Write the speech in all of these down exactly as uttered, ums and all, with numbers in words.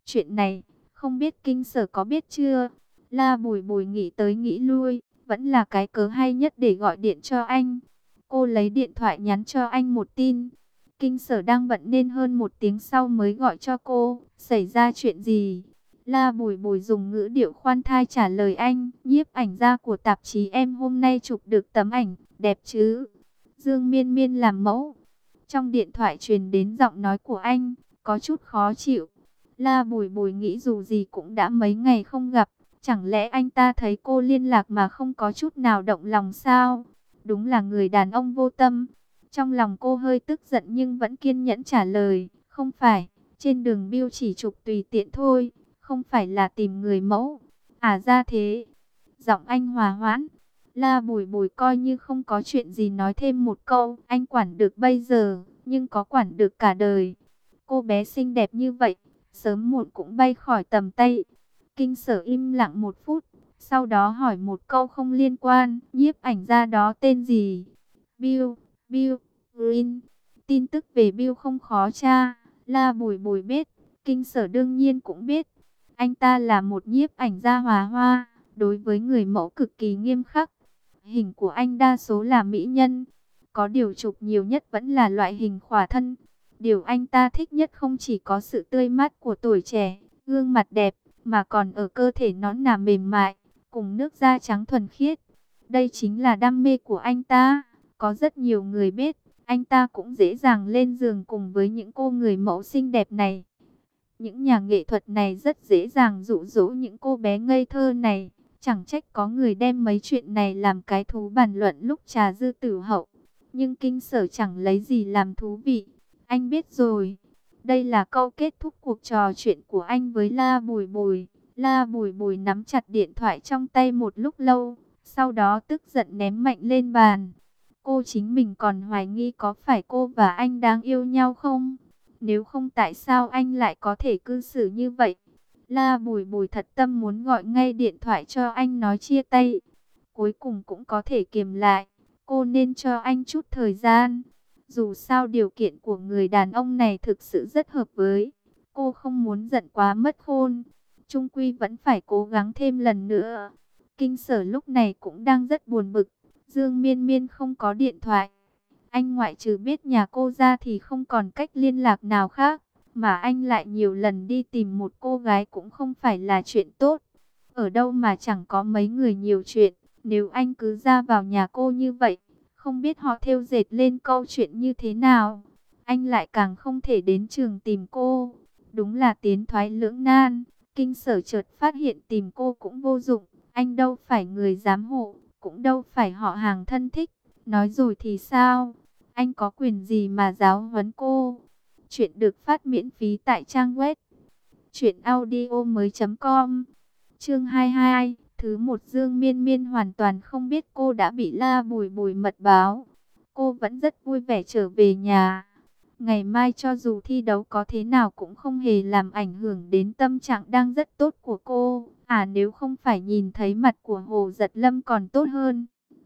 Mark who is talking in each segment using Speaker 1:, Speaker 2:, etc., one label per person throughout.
Speaker 1: Chuyện này, không biết Kinh Sở có biết chưa? La Bùi Bùi nghĩ tới nghĩ lui, vẫn là cái cớ hay nhất để gọi điện cho anh. Cô lấy điện thoại nhắn cho anh một tin. Kinh Sở đang bận nên hơn một tiếng sau mới gọi cho cô. Xảy ra chuyện gì? La Bùi Bùi dùng ngữ điệu khoan thai trả lời anh. Nhiếp ảnh gia của tạp chí em hôm nay chụp được tấm ảnh, đẹp chứ? Dương Miên Miên làm mẫu. Trong điện thoại truyền đến giọng nói của anh, có chút khó chịu. La Bùi Bùi nghĩ dù gì cũng đã mấy ngày không gặp. Chẳng lẽ anh ta thấy cô liên lạc mà không có chút nào động lòng sao? Đúng là người đàn ông vô tâm. Trong lòng cô hơi tức giận nhưng vẫn kiên nhẫn trả lời. Không phải, trên đường Bill chỉ chụp tùy tiện thôi. Không phải là tìm người mẫu. À ra thế. Giọng anh hòa hoãn. La Bùi Bùi coi như không có chuyện gì nói thêm một câu. Anh quản được bây giờ, nhưng có quản được cả đời. Cô bé xinh đẹp như vậy, sớm muộn cũng bay khỏi tầm tay. Kinh Sở im lặng một phút, sau đó hỏi một câu không liên quan. Nhiếp ảnh gia đó tên gì? Bill, Bill Green. Tin tức về Bill không khó tra. La Bùi Bùi biết, Kinh Sở đương nhiên cũng biết. Anh ta là một nhiếp ảnh gia hòa hoa, đối với người mẫu cực kỳ nghiêm khắc. Hình của anh đa số là mỹ nhân, có điều chụp nhiều nhất vẫn là loại hình khỏa thân. Điều anh ta thích nhất không chỉ có sự tươi mát của tuổi trẻ, gương mặt đẹp, mà còn ở cơ thể nõn nà mềm mại, cùng nước da trắng thuần khiết. Đây chính là đam mê của anh ta. Có rất nhiều người biết, anh ta cũng dễ dàng lên giường cùng với những cô người mẫu xinh đẹp này. Những nhà nghệ thuật này rất dễ dàng dụ dỗ những cô bé ngây thơ này. Chẳng trách có người đem mấy chuyện này làm cái thú bàn luận lúc trà dư tử hậu. Nhưng Kinh Sở chẳng lấy gì làm thú vị. Anh biết rồi. Đây là câu kết thúc cuộc trò chuyện của anh với La Bùi Bùi. La Bùi Bùi nắm chặt điện thoại trong tay một lúc lâu. Sau đó tức giận ném mạnh lên bàn. Cô chính mình còn hoài nghi có phải cô và anh đang yêu nhau không? Nếu không tại sao anh lại có thể cư xử như vậy? La Bùi Bùi thật tâm muốn gọi ngay điện thoại cho anh nói chia tay. Cuối cùng cũng có thể kiềm lại. Cô nên cho anh chút thời gian. Dù sao điều kiện của người đàn ông này thực sự rất hợp với. Cô không muốn giận quá mất khôn. Chung quy vẫn phải cố gắng thêm lần nữa. Kinh Sở lúc này cũng đang rất buồn bực. Dương Miên Miên không có điện thoại. Anh ngoại trừ biết nhà cô ra thì không còn cách liên lạc nào khác. Mà anh lại nhiều lần đi tìm một cô gái cũng không phải là chuyện tốt. Ở đâu mà chẳng có mấy người nhiều chuyện. Nếu anh cứ ra vào nhà cô như vậy, không biết họ thêu dệt lên câu chuyện như thế nào. Anh lại càng không thể đến trường tìm cô. Đúng là tiến thoái lưỡng nan. Kinh Sở chợt phát hiện tìm cô cũng vô dụng. Anh đâu phải người giám hộ, cũng đâu phải họ hàng thân thích. Nói rồi thì sao? Anh có quyền gì mà giáo huấn cô? Chuyện được phát miễn phí tại trang web truyện audio mới chấm com. Chương hai mươi hai, thứ một. Dương Miên Miên hoàn toàn không biết cô đã bị La Bùi Bùi mật báo. Cô vẫn rất vui vẻ trở về nhà. Ngày mai cho dù thi đấu có thế nào cũng không hề làm ảnh hưởng đến tâm trạng đang rất tốt của cô. À nếu không phải nhìn thấy mặt của Hồ Giật Lâm còn tốt hơn.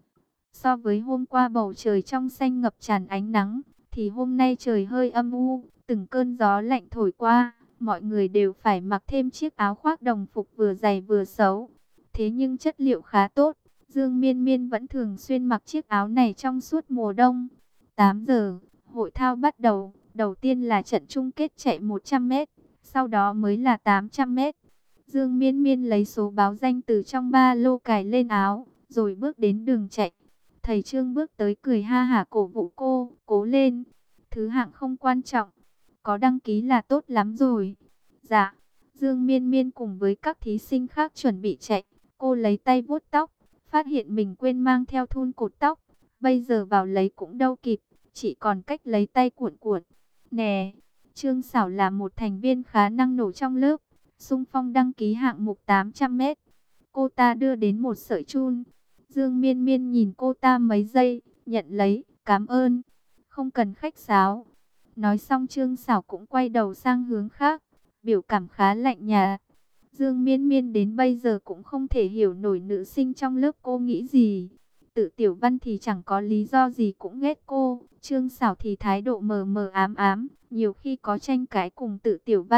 Speaker 1: So với hôm qua bầu trời trong xanh ngập tràn ánh nắng, thì hôm nay trời hơi âm u, từng cơn gió lạnh thổi qua, mọi người đều phải mặc thêm chiếc áo khoác đồng phục vừa dày vừa xấu. Thế nhưng chất liệu khá tốt, Dương Miên Miên vẫn thường xuyên mặc chiếc áo này trong suốt mùa đông. tám giờ, hội thao bắt đầu, đầu tiên là trận chung kết chạy một trăm mét, sau đó mới là tám trăm mét. Dương Miên Miên lấy số báo danh từ trong ba lô cài lên áo, rồi bước đến đường chạy. Thầy Trương bước tới cười ha hả cổ vũ cô, cố lên, thứ hạng không quan trọng, có đăng ký là tốt lắm rồi. Dạ, Dương Miên Miên cùng với các thí sinh khác chuẩn bị chạy, cô lấy tay vuốt tóc, phát hiện mình quên mang theo thun cột tóc, bây giờ vào lấy cũng đâu kịp, chỉ còn cách lấy tay cuộn cuộn. Nè, Trương Sảo là một thành viên khá năng nổ trong lớp, xung phong đăng ký hạng mục tám trăm mét. Cô ta đưa đến một sợi chun. Dương Miên Miên nhìn cô ta mấy giây, nhận lấy, cảm ơn, không cần khách sáo. Nói xong Trương Sảo cũng quay đầu sang hướng khác, biểu cảm khá lạnh nhạt. Dương Miên Miên đến bây giờ cũng không thể hiểu nổi nữ sinh trong lớp cô nghĩ gì. Tự Tiểu Văn thì chẳng có lý do gì cũng ghét cô, Trương Sảo thì thái độ mờ mờ ám ám, nhiều khi có tranh cãi cùng Tự Tiểu Văn,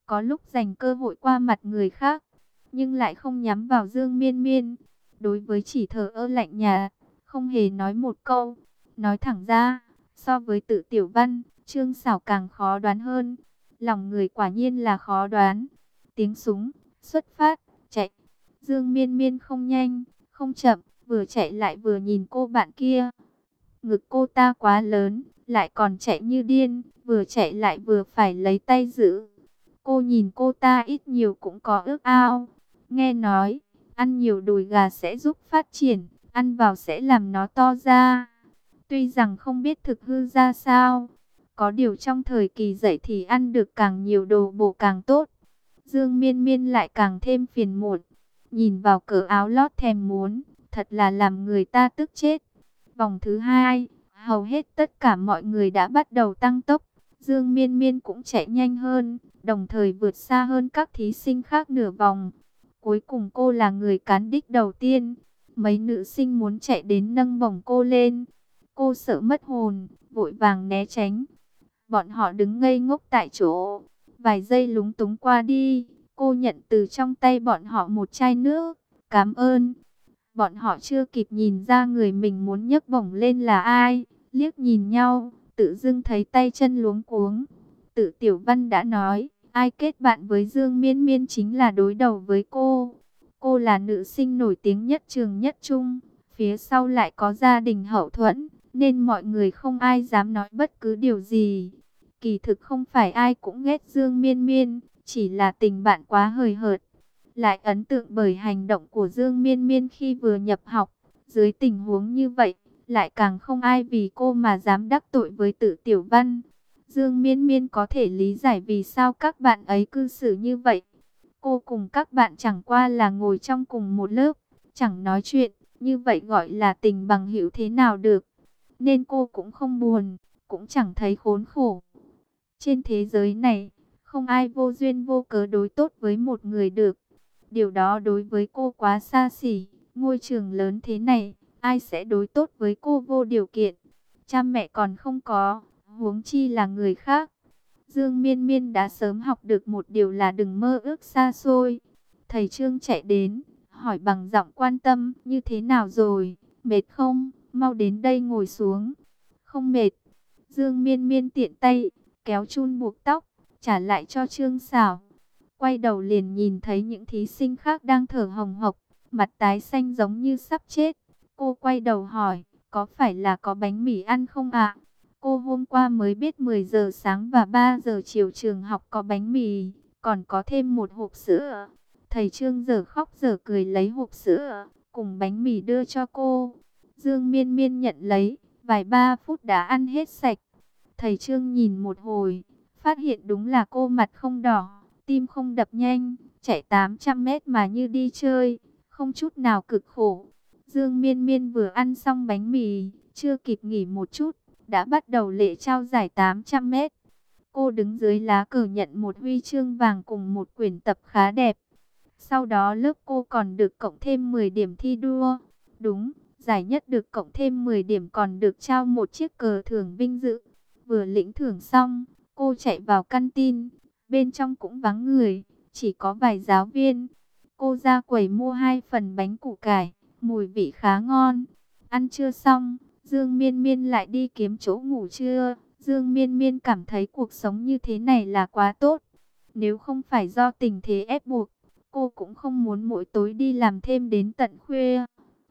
Speaker 1: có lúc dành cơ hội qua mặt người khác, nhưng lại không nhắm vào Dương Miên Miên. Đối với chỉ thờ ơ lạnh nhạt, không hề nói một câu. Nói thẳng ra, so với Tự Tiểu Văn, Trương Sảo càng khó đoán hơn. Lòng người quả nhiên là khó đoán. Tiếng súng, xuất phát, chạy. Dương Miên Miên không nhanh, không chậm, vừa chạy lại vừa nhìn cô bạn kia. Ngực cô ta quá lớn, lại còn chạy như điên, vừa chạy lại vừa phải lấy tay giữ. Cô nhìn cô ta ít nhiều cũng có ước ao. Nghe nói, ăn nhiều đùi gà sẽ giúp phát triển, ăn vào sẽ làm nó to ra. Tuy rằng không biết thực hư ra sao, có điều trong thời kỳ dậy thì ăn được càng nhiều đồ bổ càng tốt. Dương Miên Miên lại càng thêm phiền muộn. Nhìn vào cỡ áo lót thèm muốn, thật là làm người ta tức chết. Vòng thứ hai, hầu hết tất cả mọi người đã bắt đầu tăng tốc. Dương Miên Miên cũng chạy nhanh hơn, đồng thời vượt xa hơn các thí sinh khác nửa vòng. Cuối cùng cô là người cán đích đầu tiên. Mấy nữ sinh muốn chạy đến nâng bổng cô lên. Cô sợ mất hồn, vội vàng né tránh. Bọn họ đứng ngây ngốc tại chỗ. Vài giây lúng túng qua đi, cô nhận từ trong tay bọn họ một chai nước. Cảm ơn. Bọn họ chưa kịp nhìn ra người mình muốn nhấc bổng lên là ai. Liếc nhìn nhau, tự dưng thấy tay chân luống cuống. Tự Tiểu Văn đã nói, ai kết bạn với Dương Miên Miên chính là đối đầu với cô. Cô là nữ sinh nổi tiếng nhất trường nhất trung, phía sau lại có gia đình hậu thuẫn, nên mọi người không ai dám nói bất cứ điều gì. Kỳ thực không phải ai cũng ghét Dương Miên Miên, chỉ là tình bạn quá hời hợt. Lại ấn tượng bởi hành động của Dương Miên Miên khi vừa nhập học. Dưới tình huống như vậy, lại càng không ai vì cô mà dám đắc tội với Tự Tiểu Văn. Dương Miên Miên có thể lý giải vì sao các bạn ấy cư xử như vậy. Cô cùng các bạn chẳng qua là ngồi trong cùng một lớp, chẳng nói chuyện, như vậy gọi là tình bằng hữu thế nào được. Nên cô cũng không buồn, cũng chẳng thấy khốn khổ. Trên thế giới này, không ai vô duyên vô cớ đối tốt với một người được. Điều đó đối với cô quá xa xỉ. Ngôi trường lớn thế này, ai sẽ đối tốt với cô vô điều kiện? Cha mẹ còn không có, huống chi là người khác. Dương Miên Miên đã sớm học được một điều là đừng mơ ước xa xôi. Thầy Trương chạy đến, hỏi bằng giọng quan tâm, như thế nào rồi, mệt không, mau đến đây ngồi xuống. Không mệt. Dương Miên Miên tiện tay, kéo chun buộc tóc, trả lại cho Trương Sảo. Quay đầu liền nhìn thấy những thí sinh khác đang thở hồng hộc, mặt tái xanh giống như sắp chết. Cô quay đầu hỏi, có phải là có bánh mì ăn không ạ? Cô hôm qua mới biết mười giờ sáng và ba giờ chiều trường học có bánh mì, còn có thêm một hộp sữa. Thầy Trương giờ khóc giờ cười lấy hộp sữa, cùng bánh mì đưa cho cô. Dương Miên Miên nhận lấy, vài ba phút đã ăn hết sạch. Thầy Trương nhìn một hồi, phát hiện đúng là cô mặt không đỏ, tim không đập nhanh, chạy tám trăm mét mà như đi chơi, không chút nào cực khổ. Dương Miên Miên vừa ăn xong bánh mì, chưa kịp nghỉ một chút, đã bắt đầu lễ trao giải tám trăm mét. Cô đứng dưới lá cờ nhận một huy chương vàng cùng một quyển tập khá đẹp. Sau đó lớp cô còn được cộng thêm mười điểm thi đua. Đúng, giải nhất được cộng thêm mười điểm còn được trao một chiếc cờ thưởng vinh dự. Vừa lĩnh thưởng xong, cô chạy vào căn tin. Bên trong cũng vắng người, chỉ có vài giáo viên. Cô ra quầy mua hai phần bánh củ cải, mùi vị khá ngon. Ăn trưa xong, Dương Miên Miên lại đi kiếm chỗ ngủ trưa. Dương Miên Miên cảm thấy cuộc sống như thế này là quá tốt. Nếu không phải do tình thế ép buộc, cô cũng không muốn mỗi tối đi làm thêm đến tận khuya.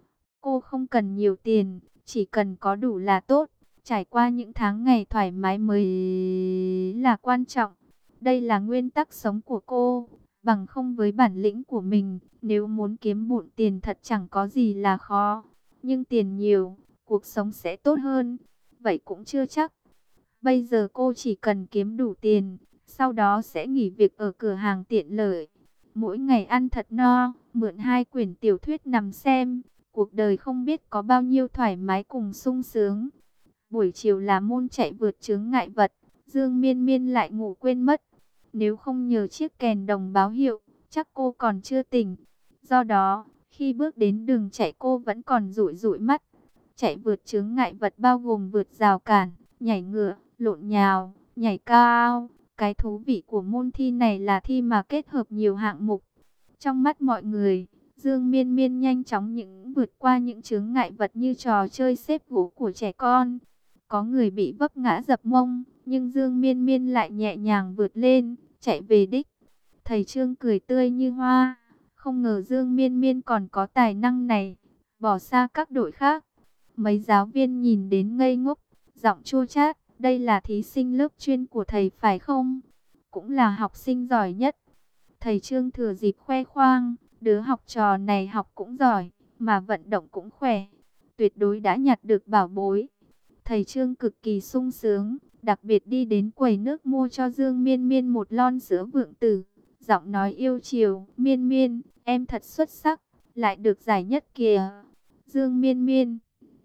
Speaker 1: Cô không cần nhiều tiền, chỉ cần có đủ là tốt. Trải qua những tháng ngày thoải mái mới là quan trọng. Đây là nguyên tắc sống của cô. Bằng không với bản lĩnh của mình, nếu muốn kiếm bộn tiền thật chẳng có gì là khó. Nhưng tiền nhiều, cuộc sống sẽ tốt hơn. Vậy cũng chưa chắc. Bây giờ cô chỉ cần kiếm đủ tiền, sau đó sẽ nghỉ việc ở cửa hàng tiện lợi. Mỗi ngày ăn thật no, mượn hai quyển tiểu thuyết nằm xem. Cuộc đời không biết có bao nhiêu thoải mái cùng sung sướng. Buổi chiều là môn chạy vượt chướng ngại vật. Dương Miên Miên lại ngủ quên mất. Nếu không nhờ chiếc kèn đồng báo hiệu, chắc cô còn chưa tỉnh. Do đó, khi bước đến đường chạy cô vẫn còn dụi dụi mắt. Chạy vượt chướng ngại vật bao gồm vượt rào cản, nhảy ngựa, lộn nhào, nhảy cao, Cái thú vị của môn thi này là thi mà kết hợp nhiều hạng mục. Trong mắt mọi người, Dương Miên Miên nhanh chóng những vượt qua những chướng ngại vật như trò chơi xếp gỗ của trẻ con. Có người bị vấp ngã dập mông, nhưng Dương Miên Miên lại nhẹ nhàng vượt lên, chạy về đích. Thầy Trương cười tươi như hoa, không ngờ Dương Miên Miên còn có tài năng này, bỏ xa các đội khác. Mấy giáo viên nhìn đến ngây ngốc, giọng chua chát, đây là thí sinh lớp chuyên của thầy phải không? Cũng là học sinh giỏi nhất. Thầy Trương thừa dịp khoe khoang, đứa học trò này học cũng giỏi, mà vận động cũng khỏe, tuyệt đối đã nhặt được bảo bối. Thầy Trương cực kỳ sung sướng, đặc biệt đi đến quầy nước mua cho Dương Miên Miên một lon sữa vượng tử. Giọng nói yêu chiều, Miên Miên, em thật xuất sắc, lại được giải nhất kìa. Dương Miên Miên,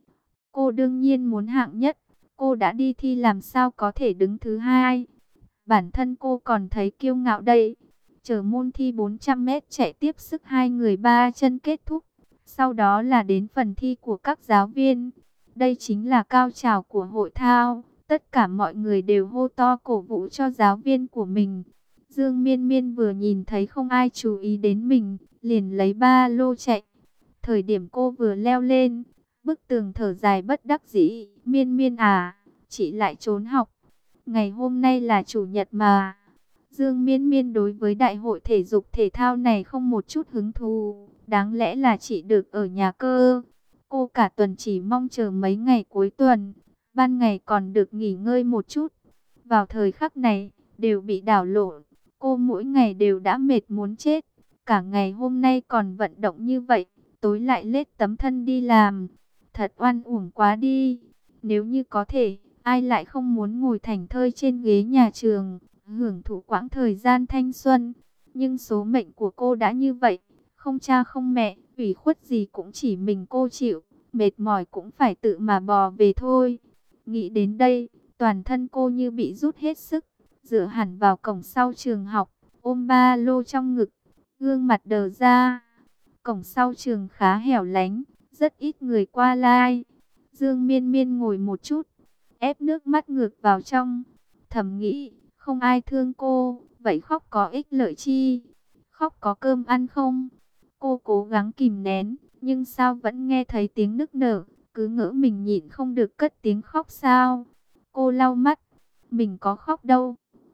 Speaker 1: cô đương nhiên muốn hạng nhất, cô đã đi thi làm sao có thể đứng thứ hai. Bản thân cô còn thấy kiêu ngạo đây. Chờ môn thi bốn trăm mét chạy tiếp sức hai người ba chân kết thúc. Sau đó là đến phần thi của các giáo viên. Đây chính là cao trào của hội thao. Tất cả mọi người đều hô to cổ vũ cho giáo viên của mình. Dương Miên Miên vừa nhìn thấy không ai chú ý đến mình, liền lấy ba lô chạy. Thời điểm cô vừa leo lên, bức tường thở dài bất đắc dĩ. Miên Miên à, chị lại trốn học. Ngày hôm nay là chủ nhật mà. Dương Miên Miên đối với đại hội thể dục thể thao này không một chút hứng thú. Đáng lẽ là chị được ở nhà cơ. Cô cả tuần chỉ mong chờ mấy ngày cuối tuần. Ban ngày còn được nghỉ ngơi một chút. Vào thời khắc này, đều bị đảo lộn. Cô mỗi ngày đều đã mệt muốn chết. Cả ngày hôm nay còn vận động như vậy. Tối lại lết tấm thân đi làm. Thật oan uổng quá đi. Nếu như có thể, ai lại không muốn ngồi thảnh thơi trên ghế nhà trường, hưởng thụ quãng thời gian thanh xuân. Nhưng số mệnh của cô đã như vậy, không cha không mẹ, ủy khuất gì cũng chỉ mình cô chịu, mệt mỏi cũng phải tự mà bò về thôi. Nghĩ đến đây, toàn thân cô như bị rút hết sức, dựa hẳn vào cổng sau trường học, ôm ba lô trong ngực, gương mặt đờ ra. Cổng sau trường khá hẻo lánh, rất ít người qua lại. Dương Miên Miên ngồi một chút, ép nước mắt ngược vào trong, thầm nghĩ, không ai thương cô, vậy khóc có ích lợi chi? Khóc có cơm ăn không? Cô cố gắng kìm nén, nhưng sao vẫn nghe thấy tiếng nức nở, cứ ngỡ mình nhịn không được cất tiếng khóc sao? Cô lau mắt, mình có khóc đâu.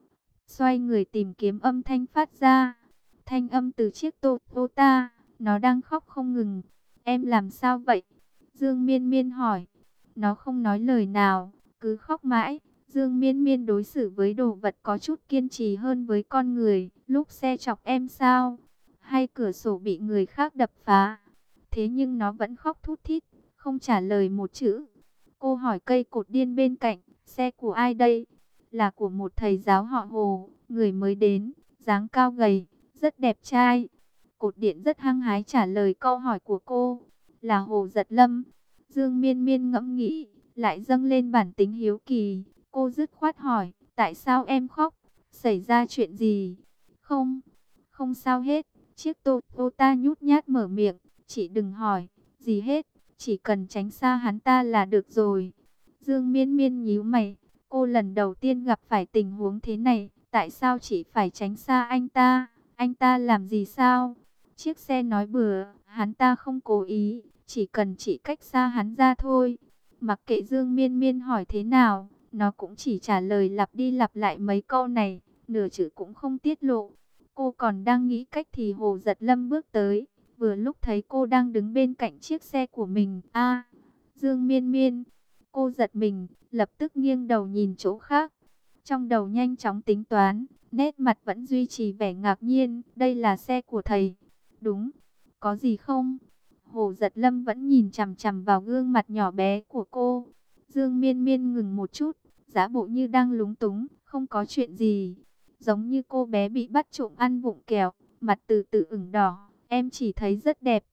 Speaker 1: Xoay người tìm kiếm âm thanh phát ra, thanh âm từ chiếc Toyota, nó đang khóc không ngừng. Em làm sao vậy? Dương Miên Miên hỏi. Nó không nói lời nào, cứ khóc mãi. Dương Miên Miên đối xử với đồ vật có chút kiên trì hơn với con người. Lúc xe chọc em sao? Hay cửa sổ bị người khác đập phá? Thế nhưng nó vẫn khóc thút thít, không trả lời một chữ. Cô hỏi cây cột điên bên cạnh, xe của ai đây? Là của một thầy giáo họ Hồ, người mới đến, dáng cao gầy, rất đẹp trai. Cột điện rất hăng hái trả lời câu hỏi của cô. Là Hồ Giật Lâm. Dương Miên Miên ngẫm nghĩ, lại dâng lên bản tính hiếu kỳ. Cô dứt khoát hỏi, tại sao em khóc? Xảy ra chuyện gì? Không, không sao hết. Chiếc Toyota nhút nhát mở miệng, chị đừng hỏi, gì hết, chỉ cần tránh xa hắn ta là được rồi. Dương Miên Miên nhíu mày, cô lần đầu tiên gặp phải tình huống thế này, tại sao chị phải tránh xa anh ta? Anh ta làm gì sao? Chiếc xe nói bừa, hắn ta không cố ý, chỉ cần chị cách xa hắn ra thôi. Mặc kệ Dương Miên Miên hỏi thế nào, nó cũng chỉ trả lời lặp đi lặp lại mấy câu này, nửa chữ cũng không tiết lộ. Cô còn đang nghĩ cách thì Hồ Giật Lâm bước tới, vừa lúc thấy cô đang đứng bên cạnh chiếc xe của mình. A, Dương Miên Miên, cô giật mình, lập tức nghiêng đầu nhìn chỗ khác. Trong đầu nhanh chóng tính toán, nét mặt vẫn duy trì vẻ ngạc nhiên, đây là xe của thầy. Đúng, có gì không? Hồ Giật Lâm vẫn nhìn chằm chằm vào gương mặt nhỏ bé của cô. Dương Miên Miên ngừng một chút, giả bộ như đang lúng túng, không có chuyện gì. Giống như cô bé bị bắt trộm ăn vụng kẹo, mặt từ từ ửng đỏ, em chỉ thấy rất đẹp.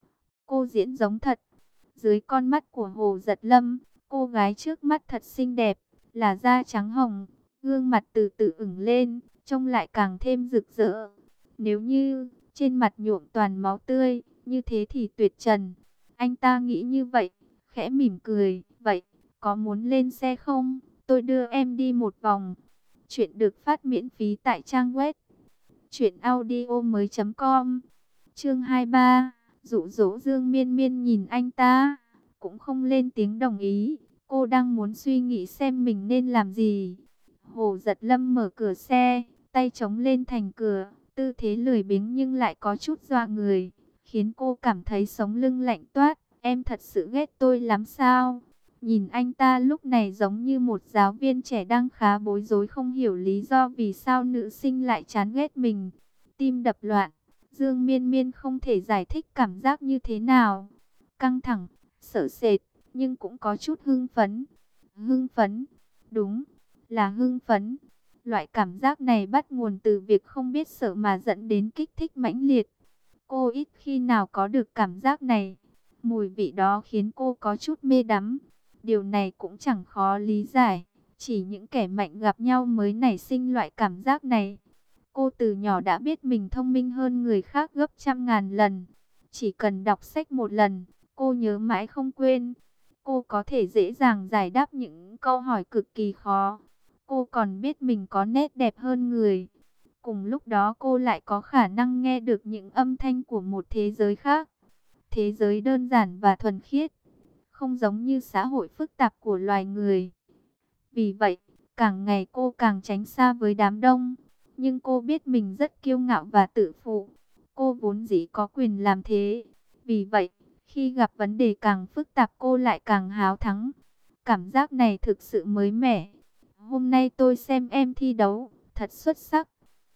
Speaker 1: Cô diễn giống thật. Dưới con mắt của Hồ Giật Lâm, cô gái trước mắt thật xinh đẹp, là da trắng hồng, gương mặt từ từ ửng lên, trông lại càng thêm rực rỡ. Nếu như trên mặt nhuộm toàn máu tươi, như thế thì tuyệt trần. Anh ta nghĩ như vậy, khẽ mỉm cười, vậy, có muốn lên xe không? Tôi đưa em đi một vòng. Chuyện được phát miễn phí tại trang web truyện audio mới chấm com. Chương hai mươi ba, dụ dỗ. Dương Miên Miên nhìn anh ta, cũng không lên tiếng đồng ý. Cô đang muốn suy nghĩ xem mình nên làm gì. Hồ Giật Lâm mở cửa xe, tay chống lên thành cửa, tư thế lười biếng nhưng lại có chút dọa người, khiến cô cảm thấy sống lưng lạnh toát. Em thật sự ghét tôi lắm sao? Nhìn anh ta lúc này giống như một giáo viên trẻ đang khá bối rối, không hiểu lý do vì sao nữ sinh lại chán ghét mình. Tim đập loạn, Dương Miên Miên không thể giải thích cảm giác như thế nào. Căng thẳng, sợ sệt, nhưng cũng có chút hưng phấn. Hưng phấn, đúng, là hưng phấn. Loại cảm giác này bắt nguồn từ việc không biết sợ mà dẫn đến kích thích mãnh liệt. Cô ít khi nào có được cảm giác này. Mùi vị đó khiến cô có chút mê đắm. Điều này cũng chẳng khó lý giải. Chỉ những kẻ mạnh gặp nhau mới nảy sinh loại cảm giác này. Cô từ nhỏ đã biết mình thông minh hơn người khác gấp trăm ngàn lần. Chỉ cần đọc sách một lần, cô nhớ mãi không quên. Cô có thể dễ dàng giải đáp những câu hỏi cực kỳ khó. Cô còn biết mình có nét đẹp hơn người. Cùng lúc đó cô lại có khả năng nghe được những âm thanh của một thế giới khác. Thế giới đơn giản và thuần khiết, không giống như xã hội phức tạp của loài người. Vì vậy, càng ngày cô càng tránh xa với đám đông. Nhưng cô biết mình rất kiêu ngạo và tự phụ. Cô vốn dĩ có quyền làm thế. Vì vậy, khi gặp vấn đề càng phức tạp cô lại càng háo thắng. Cảm giác này thực sự mới mẻ. Hôm nay tôi xem em thi đấu, thật xuất sắc.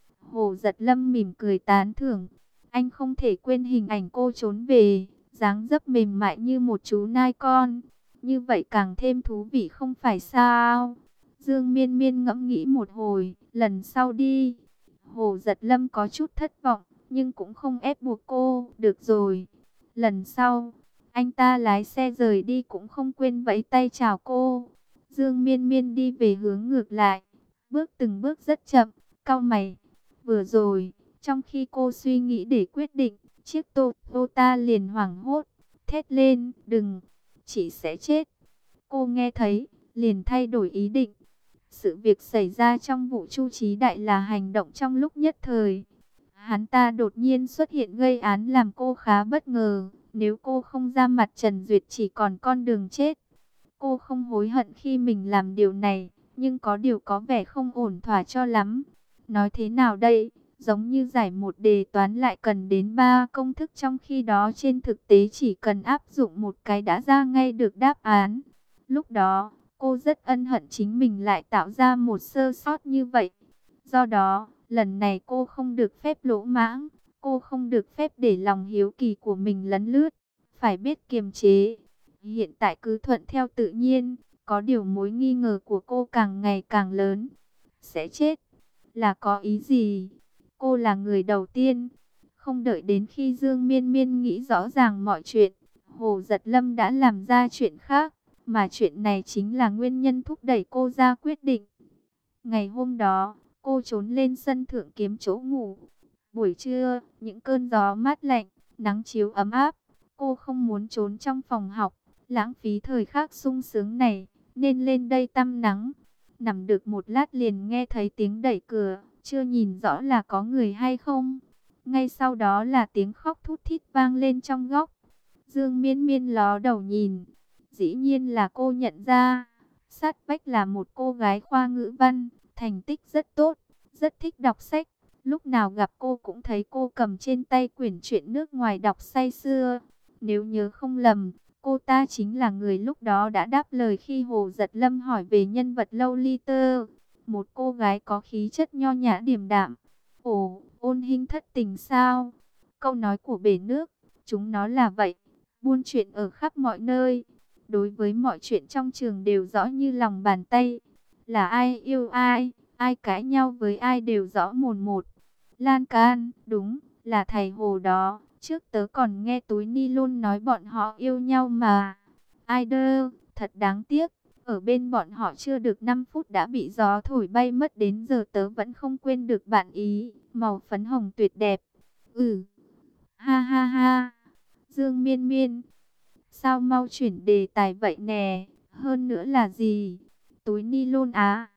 Speaker 1: Hồ Giật Lâm mỉm cười tán thưởng. Anh không thể quên hình ảnh cô trốn về, dáng dấp mềm mại như một chú nai con. Như vậy càng thêm thú vị không phải sao? Dương Miên Miên ngẫm nghĩ một hồi, lần sau đi. Hồ Giật Lâm có chút thất vọng, nhưng cũng không ép buộc cô. Được rồi, lần sau. Anh ta lái xe rời đi cũng không quên vẫy tay chào cô. Dương Miên Miên đi về hướng ngược lại, bước từng bước rất chậm, cau mày. Vừa rồi, trong khi cô suy nghĩ để quyết định, chiếc Toyota liền hoảng hốt, thét lên, đừng, chị sẽ chết. Cô nghe thấy, liền thay đổi ý định. Sự việc xảy ra trong vụ Chu Chí Đại là hành động trong lúc nhất thời. Hắn ta đột nhiên xuất hiện gây án làm cô khá bất ngờ. Nếu cô không ra mặt, Trần Duyệt chỉ còn con đường chết. Cô không hối hận khi mình làm điều này, nhưng có điều có vẻ không ổn thỏa cho lắm. Nói thế nào đây? Giống như giải một đề toán lại cần đến ba công thức, trong khi đó trên thực tế chỉ cần áp dụng một cái đã ra ngay được đáp án. Lúc đó, cô rất ân hận chính mình lại tạo ra một sơ sót như vậy. Do đó, lần này cô không được phép lỗ mãng, cô không được phép để lòng hiếu kỳ của mình lấn lướt, phải biết kiềm chế. Hiện tại cứ thuận theo tự nhiên, có điều mối nghi ngờ của cô càng ngày càng lớn. Sẽ chết là có ý gì? Cô là người đầu tiên. Không đợi đến khi Dương Miên Miên nghĩ rõ ràng mọi chuyện, Hồ Giật Lâm đã làm ra chuyện khác, mà chuyện này chính là nguyên nhân thúc đẩy cô ra quyết định. Ngày hôm đó, cô trốn lên sân thượng kiếm chỗ ngủ. Buổi trưa, những cơn gió mát lạnh, nắng chiếu ấm áp. Cô không muốn trốn trong phòng học, lãng phí thời khắc sung sướng này, nên lên đây tắm nắng. Nằm được một lát liền nghe thấy tiếng đẩy cửa, chưa nhìn rõ là có người hay không. Ngay sau đó là tiếng khóc thút thít vang lên trong góc. Dương Miên Miên ló đầu nhìn, dĩ nhiên là cô nhận ra. Sát vách là một cô gái khoa ngữ văn, thành tích rất tốt, rất thích đọc sách. Lúc nào gặp cô cũng thấy cô cầm trên tay quyển truyện nước ngoài đọc say sưa. Nếu nhớ không lầm, cô ta chính là người lúc đó đã đáp lời khi Hồ Giật Lâm hỏi về nhân vật Lolita. Một cô gái có khí chất nho nhã điềm đạm. Ồ, ôn hình thất tình sao? Câu nói của bể nước, chúng nó là vậy. Buôn chuyện ở khắp mọi nơi. Đối với mọi chuyện trong trường đều rõ như lòng bàn tay. Là ai yêu ai, ai cãi nhau với ai đều rõ mồn một. Lan Can, đúng, là thầy Hồ đó. Trước tớ còn nghe túi ni lôn nói bọn họ yêu nhau mà. Ai đơ, thật đáng tiếc. Ở bên bọn họ chưa được năm phút đã bị gió thổi bay mất, đến giờ tớ vẫn không quên được bạn ý. Màu phấn hồng tuyệt đẹp. Ừ, ha ha ha. Dương Miên Miên, sao mau chuyển đề tài vậy nè? Hơn nữa là gì? Túi ni lôn á?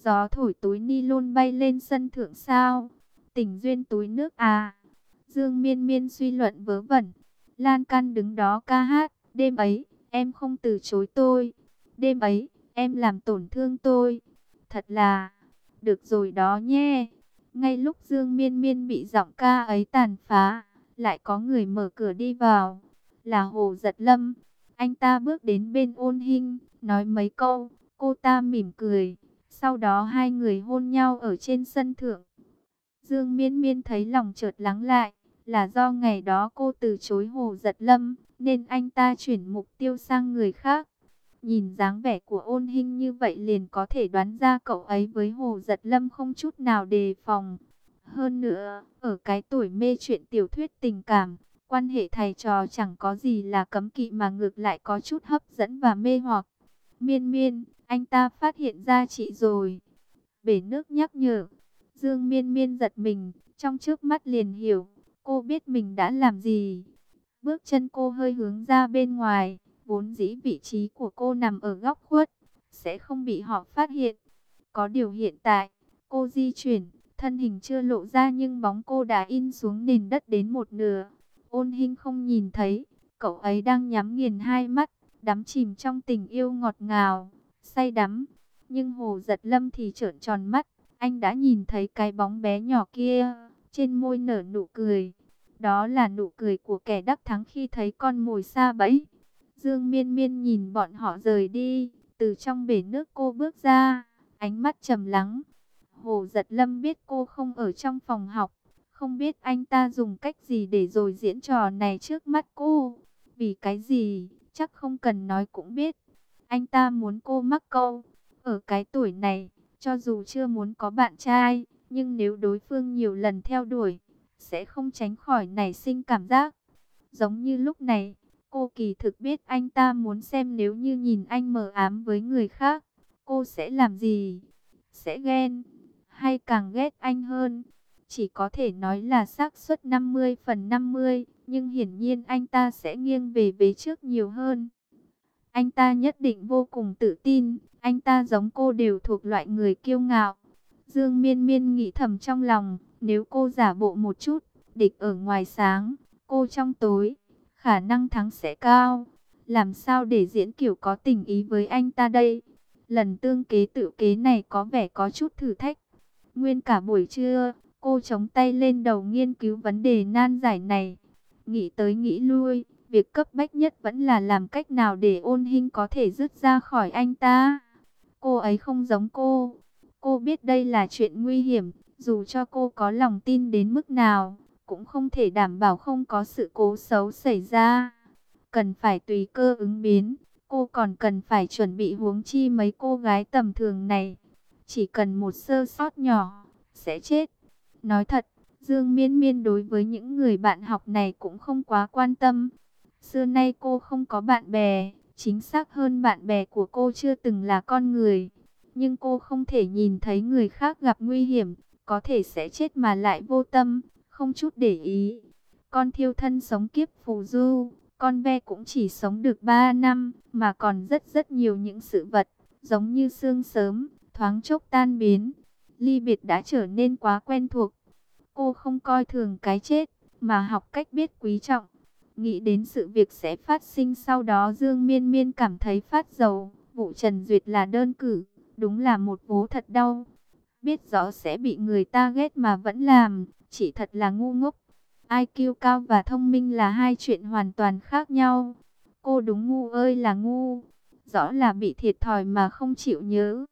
Speaker 1: Gió thổi túi ni lôn bay lên sân thượng sao? Tình duyên túi nước à? Dương Miên Miên suy luận vớ vẩn. Lan Can đứng đó ca hát. Đêm ấy, em không từ chối tôi. Đêm ấy, em làm tổn thương tôi. Thật là... Được rồi đó nhé. Ngay lúc Dương Miên Miên bị giọng ca ấy tàn phá, lại có người mở cửa đi vào. Là Hồ Giật Lâm. Anh ta bước đến bên Ôn Hinh, nói mấy câu. Cô ta mỉm cười. Sau đó hai người hôn nhau ở trên sân thượng. Dương Miên Miên thấy lòng chợt lắng lại. Là do ngày đó cô từ chối Hồ Giật Lâm, nên anh ta chuyển mục tiêu sang người khác. Nhìn dáng vẻ của Ôn Hinh như vậy liền có thể đoán ra cậu ấy với Hồ Giật Lâm không chút nào đề phòng. Hơn nữa, ở cái tuổi mê chuyện tiểu thuyết tình cảm, quan hệ thầy trò chẳng có gì là cấm kỵ mà ngược lại có chút hấp dẫn và mê hoặc. Miên Miên, anh ta phát hiện ra chị rồi. Bể nước nhắc nhở. Dương Miên Miên giật mình, trong trước mắt liền hiểu, cô biết mình đã làm gì. Bước chân cô hơi hướng ra bên ngoài, vốn dĩ vị trí của cô nằm ở góc khuất, sẽ không bị họ phát hiện. Có điều hiện tại, cô di chuyển, thân hình chưa lộ ra nhưng bóng cô đã in xuống nền đất đến một nửa. Ôn Hinh không nhìn thấy, cậu ấy đang nhắm nghiền hai mắt, đắm chìm trong tình yêu ngọt ngào, say đắm. Nhưng Hồ Giật Lâm thì trợn tròn mắt, anh đã nhìn thấy cái bóng bé nhỏ kia, trên môi nở nụ cười. Đó là nụ cười của kẻ đắc thắng khi thấy con mồi sa bẫy. Dương Miên Miên nhìn bọn họ rời đi, từ trong bể nước cô bước ra, ánh mắt trầm lắng. Hồ Giật Lâm biết cô không ở trong phòng học, không biết anh ta dùng cách gì để rồi diễn trò này trước mắt cô. Vì cái gì, chắc không cần nói cũng biết. Anh ta muốn cô mắc câu. Ở cái tuổi này, cho dù chưa muốn có bạn trai, nhưng nếu đối phương nhiều lần theo đuổi, sẽ không tránh khỏi nảy sinh cảm giác. Giống như lúc này, cô kỳ thực biết anh ta muốn xem nếu như nhìn anh mờ ám với người khác, cô sẽ làm gì? Sẽ ghen, hay càng ghét anh hơn? Chỉ có thể nói là xác suất năm mươi phần năm mươi, nhưng hiển nhiên anh ta sẽ nghiêng về vế trước nhiều hơn. Anh ta nhất định vô cùng tự tin, anh ta giống cô đều thuộc loại người kiêu ngạo. Dương Miên Miên nghĩ thầm trong lòng, nếu cô giả bộ một chút, địch ở ngoài sáng, cô trong tối, khả năng thắng sẽ cao. Làm sao để diễn kiểu có tình ý với anh ta đây? Lần tương kế tự kế này có vẻ có chút thử thách. Nguyên cả buổi trưa, cô chống tay lên đầu nghiên cứu vấn đề nan giải này. Nghĩ tới nghĩ lui, việc cấp bách nhất vẫn là làm cách nào để Ôn Hinh có thể dứt ra khỏi anh ta. Cô ấy không giống cô. Cô biết đây là chuyện nguy hiểm, dù cho cô có lòng tin đến mức nào, cũng không thể đảm bảo không có sự cố xấu xảy ra. Cần phải tùy cơ ứng biến, cô còn cần phải chuẩn bị huống chi mấy cô gái tầm thường này. Chỉ cần một sơ sót nhỏ, sẽ chết. Nói thật, Dương Miên Miên đối với những người bạn học này cũng không quá quan tâm. Xưa nay cô không có bạn bè, chính xác hơn bạn bè của cô chưa từng là con người. Nhưng cô không thể nhìn thấy người khác gặp nguy hiểm, có thể sẽ chết mà lại vô tâm, không chút để ý. Con thiêu thân sống kiếp phù du, con ve cũng chỉ sống được ba năm, mà còn rất rất nhiều những sự vật, giống như sương sớm, thoáng chốc tan biến. Ly biệt đã trở nên quá quen thuộc. Cô không coi thường cái chết, mà học cách biết quý trọng. Nghĩ đến sự việc sẽ phát sinh sau đó, Dương Miên Miên cảm thấy phát dầu. Vụ Trần Duyệt là đơn cử, đúng là một vố thật đau. Biết rõ sẽ bị người ta ghét mà vẫn làm, chỉ thật là ngu ngốc. i kiu cao và thông minh là hai chuyện hoàn toàn khác nhau. Cô đúng ngu ơi là ngu, rõ là bị thiệt thòi mà không chịu nhớ.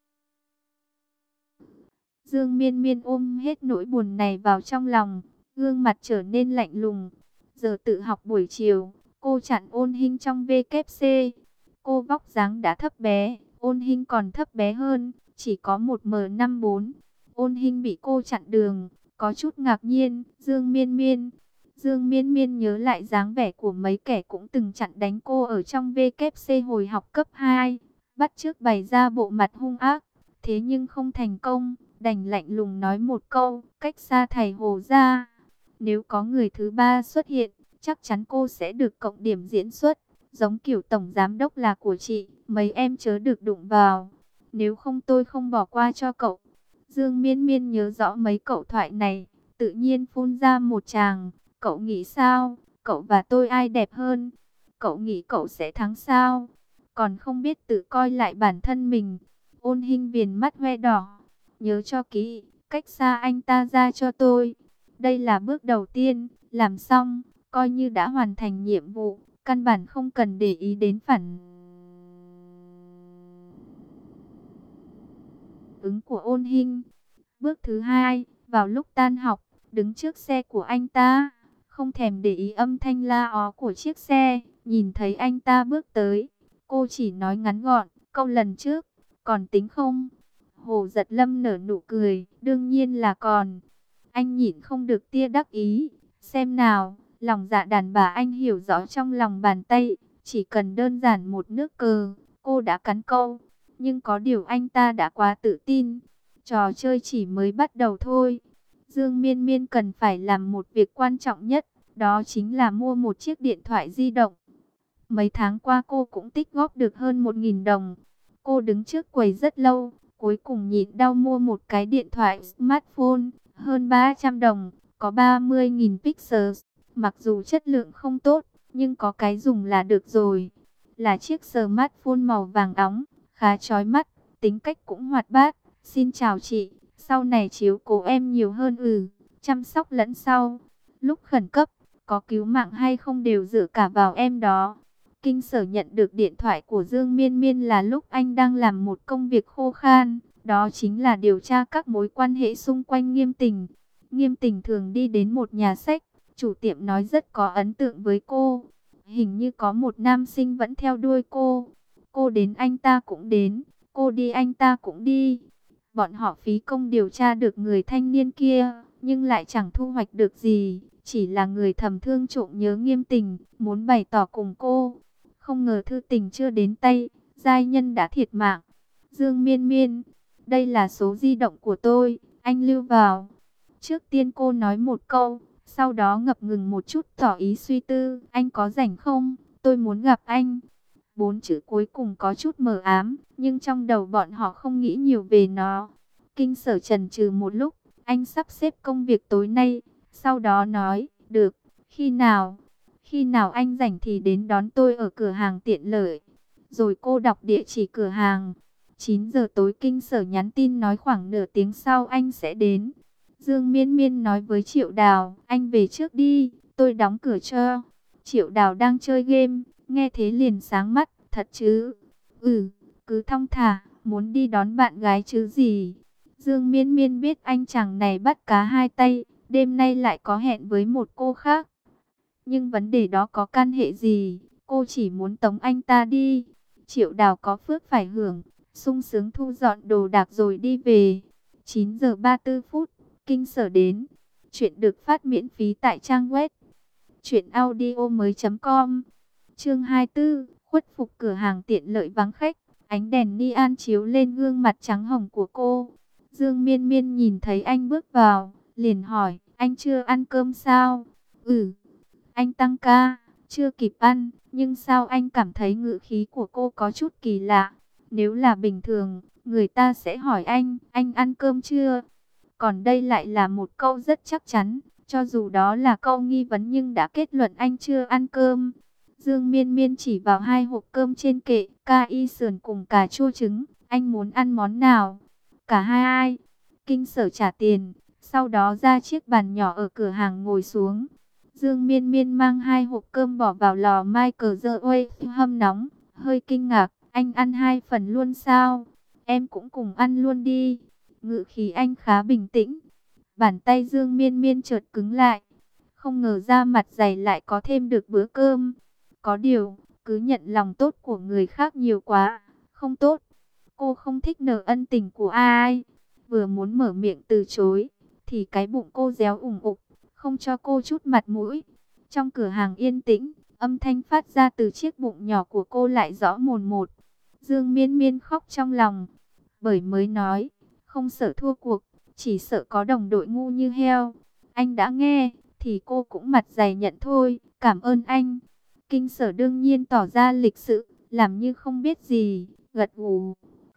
Speaker 1: Dương Miên Miên ôm hết nỗi buồn này vào trong lòng, gương mặt trở nên lạnh lùng. Giờ tự học buổi chiều, cô chặn Ôn Hinh trong vê kép xê. Cô vóc dáng đã thấp bé, Ôn Hinh còn thấp bé hơn, chỉ có một mét năm mươi bốn. Ôn Hinh bị cô chặn đường, có chút ngạc nhiên. Dương Miên Miên, Dương Miên Miên nhớ lại dáng vẻ của mấy kẻ cũng từng chặn đánh cô ở trong vê kép xê hồi học cấp hai, bắt chước bày ra bộ mặt hung ác, thế nhưng không thành công, đành lạnh lùng nói một câu, cách xa thầy Hồ ra. Nếu có người thứ ba xuất hiện, chắc chắn cô sẽ được cộng điểm diễn xuất, giống kiểu tổng giám đốc là của chị, mấy em chớ được đụng vào. nếu không tôi không bỏ qua cho cậu. Dương Miên Miên nhớ rõ mấy cậu thoại này, tự nhiên phun ra một tràng. Cậu nghĩ sao? Cậu và tôi ai đẹp hơn? Cậu nghĩ cậu sẽ thắng sao? Còn không biết tự coi lại bản thân mình. Ôn Hinh viền mắt hoe đỏ. Nhớ cho kỹ, cách xa anh ta ra cho tôi. Đây là bước đầu tiên, làm xong, coi như đã hoàn thành nhiệm vụ. Căn bản không cần để ý đến phản ứng của Ôn Hinh. Bước thứ hai, vào lúc tan học, đứng trước xe của anh ta, không thèm để ý âm thanh la ó của chiếc xe, nhìn thấy anh ta bước tới, cô chỉ nói ngắn gọn, câu lần trước, còn tính không? Hồ Giật Lâm nở nụ cười, đương nhiên là còn. Anh nhịn không được tia đắc ý, xem nào, lòng dạ đàn bà anh hiểu rõ trong lòng bàn tay, chỉ cần đơn giản một nước cờ, cô đã cắn câu. Nhưng có điều anh ta đã quá tự tin. Trò chơi chỉ mới bắt đầu thôi. Dương Miên Miên cần phải làm một việc quan trọng nhất, đó chính là mua một chiếc điện thoại di động. Mấy tháng qua cô cũng tích góp được hơn một nghìn đồng. Cô đứng trước quầy rất lâu, cuối cùng nhịn đau mua một cái điện thoại smartphone, hơn ba trăm đồng, có ba mươi nghìn pixels. Mặc dù chất lượng không tốt, nhưng có cái dùng là được rồi. Là chiếc smartphone màu vàng óng, khá chói mắt, tính cách cũng hoạt bát. Xin chào chị, sau này chiếu cố em nhiều hơn ừ, chăm sóc lẫn sau. Lúc khẩn cấp, có cứu mạng hay không đều dựa cả vào em đó. Kinh Sở nhận được điện thoại của Dương Miên Miên là lúc anh đang làm một công việc khô khan, đó chính là điều tra các mối quan hệ xung quanh Nghiêm Tình. Nghiêm Tình thường đi đến một nhà sách, chủ tiệm nói rất có ấn tượng với cô. Hình như có một nam sinh vẫn theo đuôi cô. Cô đến anh ta cũng đến, cô đi anh ta cũng đi. Bọn họ phí công điều tra được người thanh niên kia, nhưng lại chẳng thu hoạch được gì. Chỉ là người thầm thương trộm nhớ Nghiêm Tình, muốn bày tỏ cùng cô. Không ngờ thư tình chưa đến tay, giai nhân đã thiệt mạng. Dương Miên Miên, đây là số di động của tôi, anh lưu vào. Trước tiên cô nói một câu, sau đó ngập ngừng một chút tỏ ý suy tư. Anh có rảnh không? Tôi muốn gặp anh. Bốn chữ cuối cùng có chút mờ ám, nhưng trong đầu bọn họ không nghĩ nhiều về nó. Kinh Sở chần chừ một lúc, anh sắp xếp công việc tối nay, sau đó nói, được, khi nào? Khi nào anh rảnh thì đến đón tôi ở cửa hàng tiện lợi. Rồi cô đọc địa chỉ cửa hàng. chín giờ tối Kinh Sở nhắn tin nói khoảng nửa tiếng sau anh sẽ đến. Dương Miên Miên nói với Triệu Đào, anh về trước đi, tôi đóng cửa cho. Triệu Đào đang chơi game, nghe thế liền sáng mắt, thật chứ? Ừ, cứ thong thả, muốn đi đón bạn gái chứ gì. Dương Miên Miên biết anh chàng này bắt cá hai tay, đêm nay lại có hẹn với một cô khác. Nhưng vấn đề đó có can hệ gì, cô chỉ muốn tống anh ta đi. Triệu Đào có phước phải hưởng, sung sướng thu dọn đồ đạc rồi đi về. chín giờ ba mươi tư phút, Kinh Sở đến. Chuyện được phát miễn phí tại trang web truyện audio mới chấm com. Chương hai mươi tư, khuất phục cửa hàng tiện lợi vắng khách. Ánh đèn neon chiếu lên gương mặt trắng hồng của cô. Dương Miên Miên nhìn thấy anh bước vào, liền hỏi, anh chưa ăn cơm sao? Ừ, anh tăng ca, chưa kịp ăn, nhưng sao anh cảm thấy ngữ khí của cô có chút kỳ lạ? Nếu là bình thường, người ta sẽ hỏi anh, anh ăn cơm chưa? Còn đây lại là một câu rất chắc chắn, cho dù đó là câu nghi vấn nhưng đã kết luận anh chưa ăn cơm. Dương Miên Miên chỉ vào hai hộp cơm trên kệ, ca y sườn cùng cà chua trứng, anh muốn ăn món nào? Cả hai ai? Kinh Sở trả tiền, sau đó ra chiếc bàn nhỏ ở cửa hàng ngồi xuống. Dương Miên Miên mang hai hộp cơm bỏ vào lò microwave hâm nóng, hơi kinh ngạc, anh ăn hai phần luôn sao? Em cũng cùng ăn luôn đi. Ngữ khí anh khá bình tĩnh. Bàn tay Dương Miên Miên chợt cứng lại. Không ngờ da mặt dày lại có thêm được bữa cơm. Có điều, cứ nhận lòng tốt của người khác nhiều quá, không tốt. Cô không thích nợ ân tình của ai. Vừa muốn mở miệng từ chối, thì cái bụng cô réo ủng ục, không cho cô chút mặt mũi. Trong cửa hàng yên tĩnh, âm thanh phát ra từ chiếc bụng nhỏ của cô lại rõ mồn một. Dương Miên Miên khóc trong lòng, bởi mới nói, không sợ thua cuộc, chỉ sợ có đồng đội ngu như heo. Anh đã nghe, thì cô cũng mặt dày nhận thôi, cảm ơn anh. Kinh Sở đương nhiên tỏ ra lịch sự, làm như không biết gì, gật gù.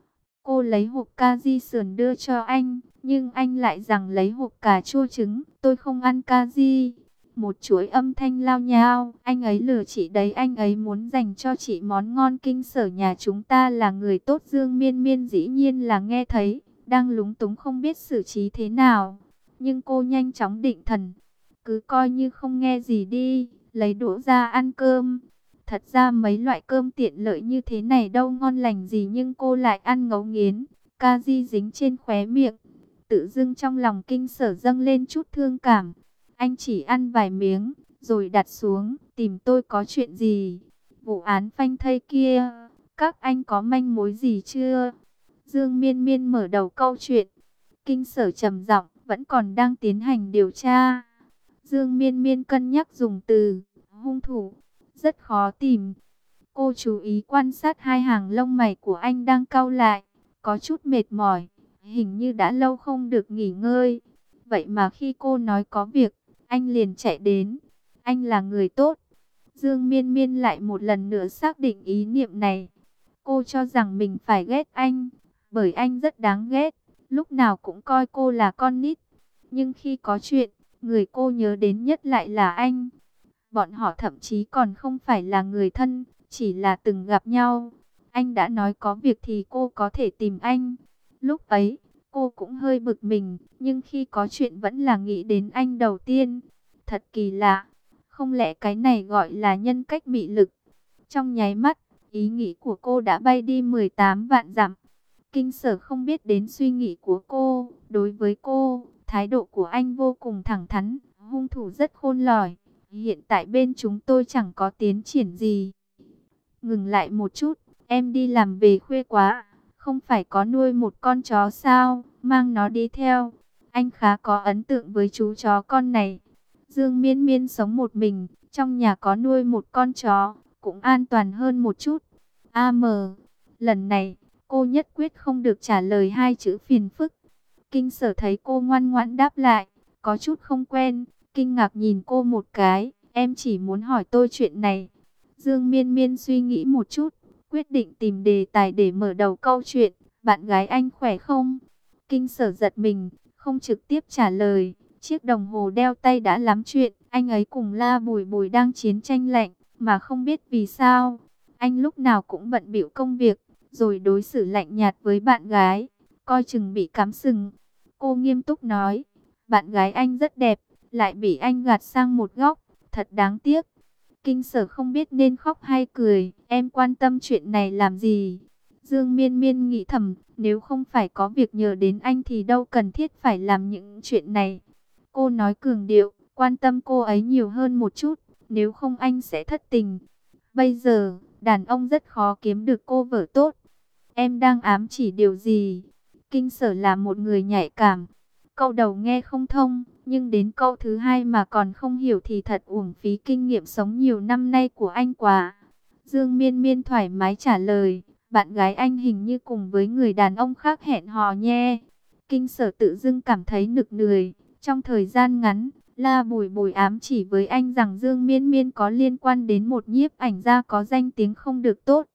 Speaker 1: Cô lấy hộp ca di sườn đưa cho anh, nhưng anh lại rằng lấy hộp cà chua trứng. Tôi không ăn ca di. Một chuỗi âm thanh lao nhao. Anh ấy lừa chị đấy, anh ấy muốn dành cho chị món ngon. Kinh Sở nhà chúng ta là người tốt. Dương Miên Miên dĩ nhiên là nghe thấy, đang lúng túng không biết xử trí thế nào. Nhưng cô nhanh chóng định thần. Cứ coi như không nghe gì đi, lấy đũa ra ăn cơm. Thật ra mấy loại cơm tiện lợi như thế này đâu ngon lành gì, nhưng cô lại ăn ngấu nghiến. Ca di dính trên khóe miệng. Tự dưng trong lòng Kinh Sở dâng lên chút thương cảm. Anh chỉ ăn vài miếng, rồi đặt xuống. Tìm tôi có chuyện gì? Vụ án phanh thây kia, các anh có manh mối gì chưa? Dương Miên Miên mở đầu câu chuyện. Kinh Sở trầm giọng, vẫn còn đang tiến hành điều tra. Dương Miên Miên cân nhắc dùng từ hung thủ rất khó tìm. Cô chú ý quan sát hai hàng lông mày của anh đang cau lại, có chút mệt mỏi, hình như đã lâu không được nghỉ ngơi. Vậy mà khi cô nói có việc, anh liền chạy đến. Anh là người tốt. Dương Miên Miên lại một lần nữa xác định ý niệm này. Cô cho rằng mình phải ghét anh, bởi anh rất đáng ghét, lúc nào cũng coi cô là con nít. Nhưng khi có chuyện, người cô nhớ đến nhất lại là anh. Bọn họ thậm chí còn không phải là người thân, chỉ là từng gặp nhau. Anh đã nói có việc thì cô có thể tìm anh. Lúc ấy, cô cũng hơi bực mình, nhưng khi có chuyện vẫn là nghĩ đến anh đầu tiên. Thật kỳ lạ, không lẽ cái này gọi là nhân cách mị lực? Trong nháy mắt, ý nghĩ của cô đã bay đi mười tám vạn dặm. Kinh Sở không biết đến suy nghĩ của cô. Đối với cô, thái độ của anh vô cùng thẳng thắn, hung thủ rất khôn lỏi. Hiện tại bên chúng tôi chẳng có tiến triển gì. Ngừng lại một chút, em đi làm về khuya quá, không phải có nuôi một con chó sao, mang nó đi theo. Anh khá có ấn tượng với chú chó con này. Dương Miên Miên sống một mình, trong nhà có nuôi một con chó, cũng an toàn hơn một chút. a em, lần này, cô nhất quyết không được trả lời hai chữ phiền phức. Kinh Sở thấy cô ngoan ngoãn đáp lại, có chút không quen, kinh ngạc nhìn cô một cái. Em chỉ muốn hỏi tôi chuyện này. Dương Miên Miên suy nghĩ một chút, quyết định tìm đề tài để mở đầu câu chuyện. Bạn gái anh khỏe không? Kinh Sở giật mình, không trực tiếp trả lời. Chiếc đồng hồ đeo tay đã lắm chuyện. Anh ấy cùng La Bùi Bùi đang chiến tranh lạnh, mà không biết vì sao. Anh lúc nào cũng bận bịu công việc, rồi đối xử lạnh nhạt với bạn gái, coi chừng bị cắm sừng. Cô nghiêm túc nói, bạn gái anh rất đẹp, lại bị anh gạt sang một góc, thật đáng tiếc. Kinh Sở không biết nên khóc hay cười, em quan tâm chuyện này làm gì? Dương Miên Miên nghĩ thầm, nếu không phải có việc nhờ đến anh thì đâu cần thiết phải làm những chuyện này. Cô nói cường điệu, quan tâm cô ấy nhiều hơn một chút, nếu không anh sẽ thất tình. Bây giờ, đàn ông rất khó kiếm được cô vợ tốt. Em đang ám chỉ điều gì? Kinh Sở là một người nhạy cảm. Câu đầu nghe không thông, nhưng đến câu thứ hai mà còn không hiểu thì thật uổng phí kinh nghiệm sống nhiều năm nay của anh quá. Dương Miên Miên thoải mái trả lời, bạn gái anh hình như cùng với người đàn ông khác hẹn hò nhé. Kinh Sở tự dưng cảm thấy nực lười. Trong thời gian ngắn, La Bùi Bùi ám chỉ với anh rằng Dương Miên Miên có liên quan đến một nhiếp ảnh gia có danh tiếng không được tốt.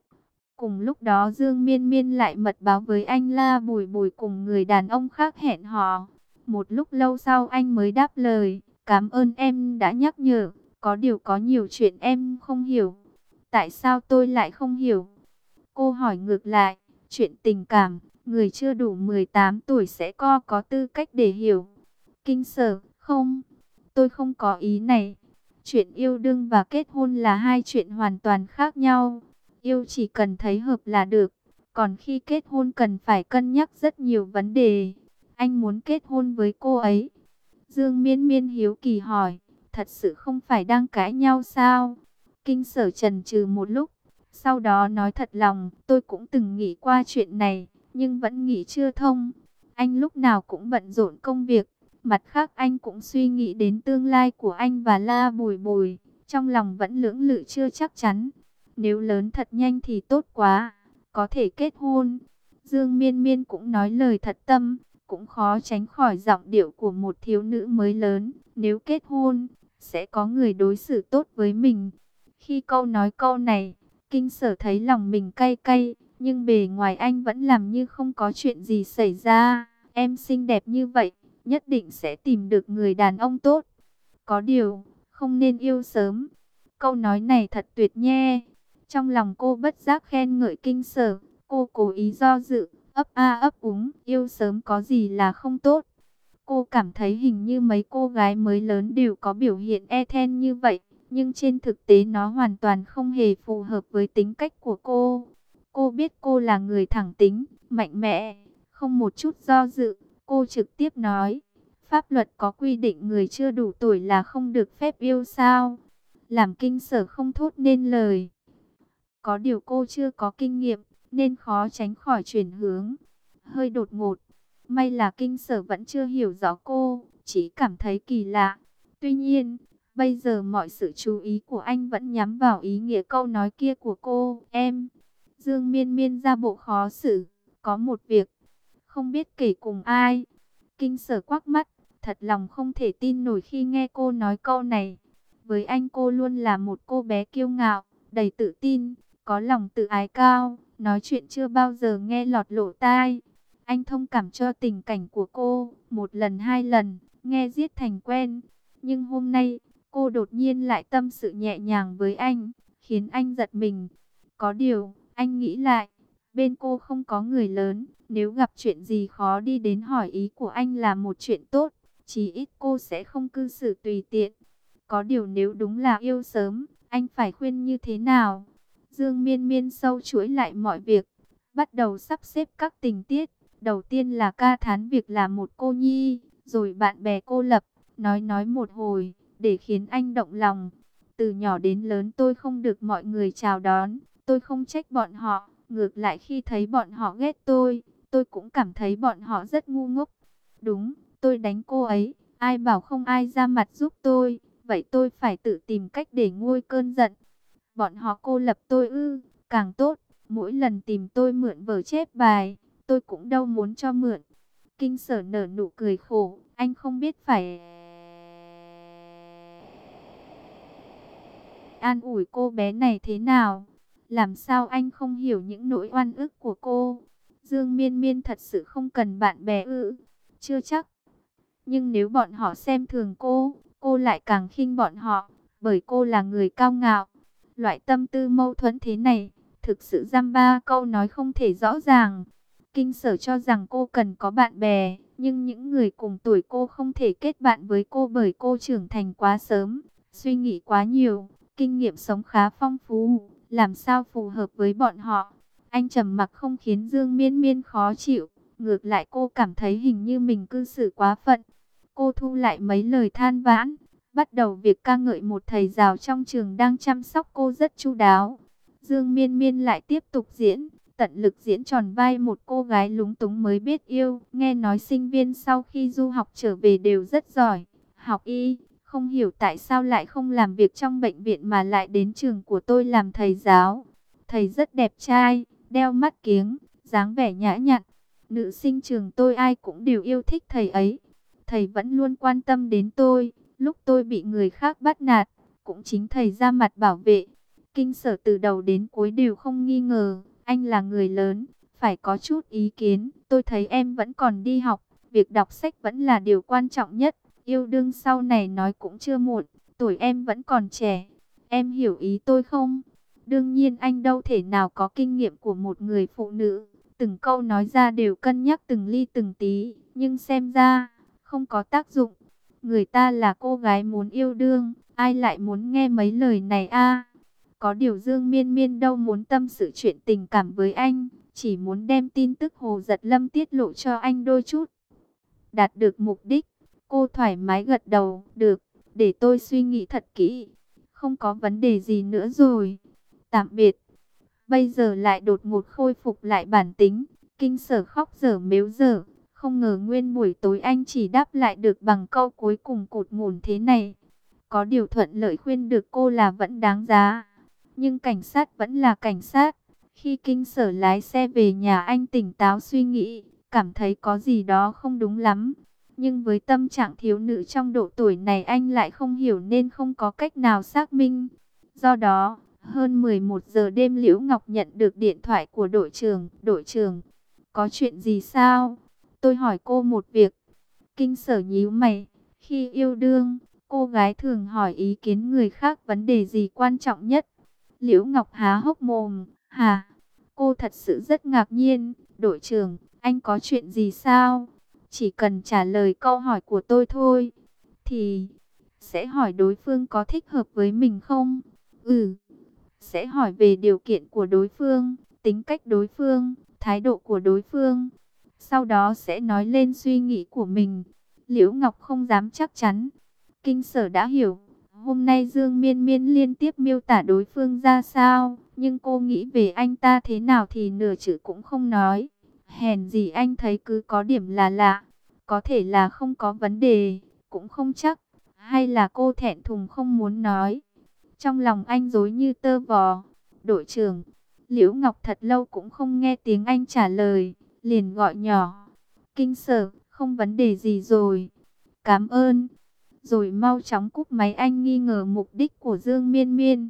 Speaker 1: Cùng lúc đó Dương Miên Miên lại mật báo với anh La Bùi Bùi cùng người đàn ông khác hẹn hò. Một lúc lâu sau anh mới đáp lời, cảm ơn em đã nhắc nhở, có điều có nhiều chuyện em không hiểu. Tại sao tôi lại không hiểu? Cô hỏi ngược lại, chuyện tình cảm, người chưa đủ mười tám tuổi sẽ có có tư cách để hiểu. Kinh Sở, không, tôi không có ý này. Chuyện yêu đương và kết hôn là hai chuyện hoàn toàn khác nhau. Yêu chỉ cần thấy hợp là được, còn khi kết hôn cần phải cân nhắc rất nhiều vấn đề. Anh muốn kết hôn với cô ấy. Dương Miên Miên hiếu kỳ hỏi, thật sự không phải đang cãi nhau sao? Kinh Sở chần chừ một lúc, sau đó nói thật lòng, tôi cũng từng nghĩ qua chuyện này, nhưng vẫn nghĩ chưa thông. Anh lúc nào cũng bận rộn công việc, mặt khác anh cũng suy nghĩ đến tương lai của anh và La Bùi Bùi, trong lòng vẫn lưỡng lự chưa chắc chắn. Nếu lớn thật nhanh thì tốt quá, có thể kết hôn. Dương Miên Miên cũng nói lời thật tâm, cũng khó tránh khỏi giọng điệu của một thiếu nữ mới lớn. Nếu kết hôn, sẽ có người đối xử tốt với mình. Khi câu nói câu này, Kinh Sở thấy lòng mình cay cay, nhưng bề ngoài anh vẫn làm như không có chuyện gì xảy ra. Em xinh đẹp như vậy, nhất định sẽ tìm được người đàn ông tốt. Có điều, không nên yêu sớm. Câu nói này thật tuyệt nhé. Trong lòng cô bất giác khen ngợi Kinh Sở. Cô cố ý do dự, ấp a ấp úng, yêu sớm có gì là không tốt. Cô cảm thấy hình như mấy cô gái mới lớn đều có biểu hiện e thẹn như vậy. Nhưng trên thực tế nó hoàn toàn không hề phù hợp với tính cách của cô. Cô biết cô là người thẳng tính, mạnh mẽ, không một chút do dự. Cô trực tiếp nói, pháp luật có quy định người chưa đủ tuổi là không được phép yêu sao? Làm Kinh Sở không thốt nên lời. Có điều cô chưa có kinh nghiệm, nên khó tránh khỏi chuyển hướng. Hơi đột ngột. May là Kinh Sở vẫn chưa hiểu rõ cô, chỉ cảm thấy kỳ lạ. Tuy nhiên, bây giờ mọi sự chú ý của anh vẫn nhắm vào ý nghĩa câu nói kia của cô. Em, Dương Miên Miên ra bộ khó xử, có một việc, không biết kể cùng ai. Kinh Sở quắc mắt, thật lòng không thể tin nổi khi nghe cô nói câu này. Với anh cô luôn là một cô bé kiêu ngạo, đầy tự tin, có lòng tự ái cao, nói chuyện chưa bao giờ nghe lọt lỗ tai. Anh thông cảm cho tình cảnh của cô, một lần hai lần, nghe giết thành quen. Nhưng hôm nay, cô đột nhiên lại tâm sự nhẹ nhàng với anh, khiến anh giật mình. Có điều, anh nghĩ lại, bên cô không có người lớn, nếu gặp chuyện gì khó đi đến hỏi ý của anh là một chuyện tốt, chí ít cô sẽ không cư xử tùy tiện. Có điều nếu đúng là yêu sớm, anh phải khuyên như thế nào? Dương Miên Miên sâu chuỗi lại mọi việc, bắt đầu sắp xếp các tình tiết. Đầu tiên là ca thán việc là một cô nhi, rồi bạn bè cô lập, nói nói một hồi, để khiến anh động lòng. Từ nhỏ đến lớn tôi không được mọi người chào đón, tôi không trách bọn họ, ngược lại khi thấy bọn họ ghét tôi, tôi cũng cảm thấy bọn họ rất ngu ngốc. Đúng, tôi đánh cô ấy, ai bảo không ai ra mặt giúp tôi, vậy tôi phải tự tìm cách để nguôi cơn giận. Bọn họ cô lập tôi ư, càng tốt, mỗi lần tìm tôi mượn vở chép bài, tôi cũng đâu muốn cho mượn. Kinh Sở nở nụ cười khổ, anh không biết phải an ủi cô bé này thế nào. Làm sao anh không hiểu những nỗi oan ức của cô? Dương Miên Miên thật sự không cần bạn bè ư? Chưa chắc. Nhưng nếu bọn họ xem thường cô, cô lại càng khinh bọn họ, bởi cô là người cao ngạo. Loại tâm tư mâu thuẫn thế này, thực sự dăm ba câu nói không thể rõ ràng. Kinh Sở cho rằng cô cần có bạn bè, nhưng những người cùng tuổi cô không thể kết bạn với cô bởi cô trưởng thành quá sớm, suy nghĩ quá nhiều, kinh nghiệm sống khá phong phú, làm sao phù hợp với bọn họ. Anh trầm mặc không khiến Dương Miên Miên khó chịu, ngược lại cô cảm thấy hình như mình cư xử quá phận. Cô thu lại mấy lời than vãn, bắt đầu việc ca ngợi một thầy giáo trong trường đang chăm sóc cô rất chu đáo. Dương Miên Miên lại tiếp tục diễn, tận lực diễn tròn vai một cô gái lúng túng mới biết yêu. Nghe nói sinh viên sau khi du học trở về đều rất giỏi, học y, không hiểu tại sao lại không làm việc trong bệnh viện mà lại đến trường của tôi làm thầy giáo. Thầy rất đẹp trai, đeo mắt kiếng, dáng vẻ nhã nhặn. Nữ sinh trường tôi ai cũng đều yêu thích thầy ấy. Thầy vẫn luôn quan tâm đến tôi, lúc tôi bị người khác bắt nạt, cũng chính thầy ra mặt bảo vệ. Kinh Sở từ đầu đến cuối đều không nghi ngờ, anh là người lớn, phải có chút ý kiến. Tôi thấy em vẫn còn đi học, việc đọc sách vẫn là điều quan trọng nhất. Yêu đương sau này nói cũng chưa muộn, tuổi em vẫn còn trẻ. Em hiểu ý tôi không? Đương nhiên anh đâu thể nào có kinh nghiệm của một người phụ nữ. Từng câu nói ra đều cân nhắc từng ly từng tí, nhưng xem ra không có tác dụng. Người ta là cô gái muốn yêu đương, ai lại muốn nghe mấy lời này a? Có điều Dương Miên Miên đâu muốn tâm sự chuyện tình cảm với anh, chỉ muốn đem tin tức Hồ Giật Lâm tiết lộ cho anh đôi chút. Đạt được mục đích, cô thoải mái gật đầu, được, để tôi suy nghĩ thật kỹ. Không có vấn đề gì nữa rồi. Tạm biệt. Bây giờ lại đột ngột khôi phục lại bản tính, Kinh Sở khóc dở mếu dở. Không ngờ nguyên buổi tối anh chỉ đáp lại được bằng câu cuối cùng cụt ngủn thế này. Có điều thuận lợi khuyên được cô là vẫn đáng giá. Nhưng cảnh sát vẫn là cảnh sát. Khi Kinh Sở lái xe về nhà anh tỉnh táo suy nghĩ, cảm thấy có gì đó không đúng lắm. Nhưng với tâm trạng thiếu nữ trong độ tuổi này anh lại không hiểu nên không có cách nào xác minh. Do đó, Hơn mười một giờ đêm Liễu Ngọc nhận được điện thoại của đội trưởng. Đội trưởng, có chuyện gì sao? Tôi hỏi cô một việc. Kinh Sở nhíu mày. Khi yêu đương, cô gái thường hỏi ý kiến người khác vấn đề gì quan trọng nhất. Liễu Ngọc há hốc mồm. Hả? Cô thật sự rất ngạc nhiên. Đội trưởng, anh có chuyện gì sao? Chỉ cần trả lời câu hỏi của tôi thôi. Thì sẽ hỏi đối phương có thích hợp với mình không? Ừ. Sẽ hỏi về điều kiện của đối phương, tính cách đối phương, thái độ của đối phương. Sau đó sẽ nói lên suy nghĩ của mình. Liễu Ngọc không dám chắc chắn. Kinh Sở đã hiểu. Hôm nay Dương Miên Miên liên tiếp miêu tả đối phương ra sao, nhưng cô nghĩ về anh ta thế nào thì nửa chữ cũng không nói. Hèn gì anh thấy cứ có điểm là lạ. Có thể là không có vấn đề, cũng không chắc. Hay là cô thẹn thùng không muốn nói. Trong lòng anh rối như tơ vò. Đội trưởng, Liễu Ngọc thật lâu cũng không nghe tiếng anh trả lời, liền gọi nhỏ. Kinh Sở, không vấn đề gì rồi. Cảm ơn. Rồi mau chóng cúp máy. Anh nghi ngờ mục đích của Dương Miên Miên.